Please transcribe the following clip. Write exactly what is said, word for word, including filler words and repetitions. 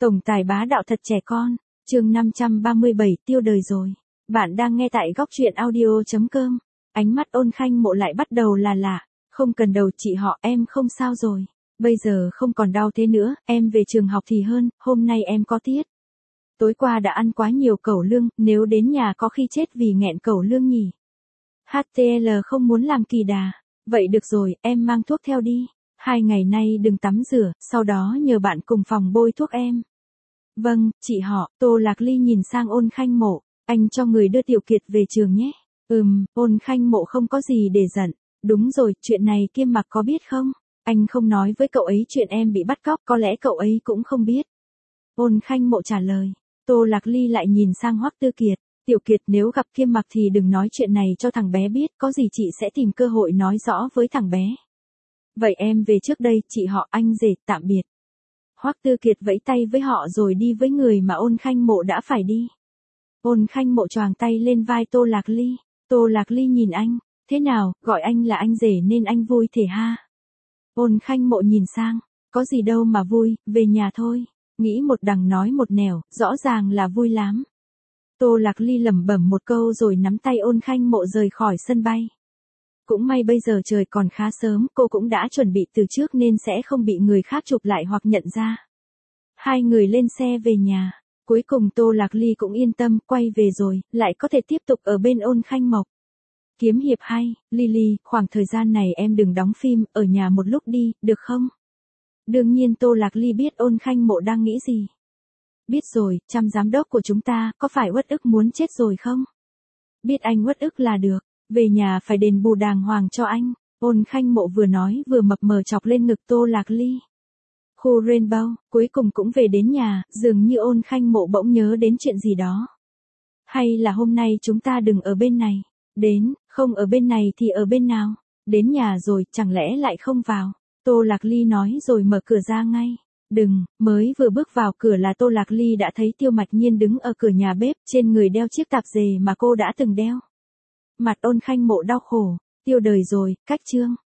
Tổng tài bá đạo thật trẻ con, chương năm trăm ba mươi bảy tiêu đời rồi. Bạn đang nghe tại góc truyện audio chấm com. Ánh mắt Ôn Khanh Mộ lại bắt đầu là lạ. Không cần đầu chị họ, em không sao rồi. Bây giờ không còn đau thế nữa, em về trường học thì hơn, hôm nay em có tiết. Tối qua đã ăn quá nhiều cẩu lương, nếu đến nhà có khi chết vì nghẹn cẩu lương nhỉ. hát tê lờ không muốn làm kỳ đà. Vậy được rồi, em mang thuốc theo đi. Hai ngày nay đừng tắm rửa, sau đó nhờ bạn cùng phòng bôi thuốc em. Vâng, chị họ. Tô Lạc Ly nhìn sang Ôn Khanh Mộ. Anh cho người đưa Tiểu Kiệt về trường nhé. Ừm, Ôn Khanh Mộ không có gì để giận. Đúng rồi, chuyện này Kiêm Mặc có biết không? Anh không nói với cậu ấy chuyện em bị bắt cóc, có lẽ cậu ấy cũng không biết. Ôn Khanh Mộ trả lời. Tô Lạc Ly lại nhìn sang Hoắc Tư Kiệt. Tiểu Kiệt, nếu gặp Kiêm Mặc thì đừng nói chuyện này cho thằng bé biết, có gì chị sẽ tìm cơ hội nói rõ với thằng bé. Vậy em về trước đây, chị họ, anh rể, tạm biệt. Hoắc Tư Kiệt vẫy tay với họ rồi đi với người mà Ôn Khanh Mộ đã phải đi. Ôn Khanh Mộ choàng tay lên vai Tô Lạc Ly. Tô Lạc Ly nhìn anh. Thế nào, gọi anh là anh rể nên anh vui thể ha? Ôn Khanh Mộ nhìn sang. Có gì đâu mà vui, về nhà thôi. Nghĩ một đằng nói một nẻo, rõ ràng là vui lắm. Tô Lạc Ly lẩm bẩm một câu rồi nắm tay Ôn Khanh Mộ rời khỏi sân bay. Cũng may bây giờ trời còn khá sớm, cô cũng đã chuẩn bị từ trước nên sẽ không bị người khác chụp lại hoặc nhận ra. Hai người lên xe về nhà. Cuối cùng Tô Lạc Ly cũng yên tâm, quay về rồi, lại có thể tiếp tục ở bên Ôn Khanh Mộc. Kiếm hiệp hay, Lily, khoảng thời gian này em đừng đóng phim, ở nhà một lúc đi, được không? Đương nhiên Tô Lạc Ly biết Ôn Khanh Mộ đang nghĩ gì. Biết rồi, chăm giám đốc của chúng ta, có phải uất ức muốn chết rồi không? Biết anh uất ức là được. Về nhà phải đền bù đàng hoàng cho anh. Ôn Khanh Mộ vừa nói vừa mập mờ chọc lên ngực Tô Lạc Ly. Khu Rainbow, cuối cùng cũng về đến nhà, dường như Ôn Khanh Mộ bỗng nhớ đến chuyện gì đó. Hay là hôm nay chúng ta đừng ở bên này. Đến, không ở bên này thì ở bên nào? Đến nhà rồi, chẳng lẽ lại không vào? Tô Lạc Ly nói rồi mở cửa ra ngay. Đừng, mới vừa bước vào cửa là Tô Lạc Ly đã thấy Tiêu Mạch Nhiên đứng ở cửa nhà bếp, trên người đeo chiếc tạp dề mà cô đã từng đeo. Mặt Ôn Khanh Mộ đau khổ. Tiêu đời rồi, cách chương.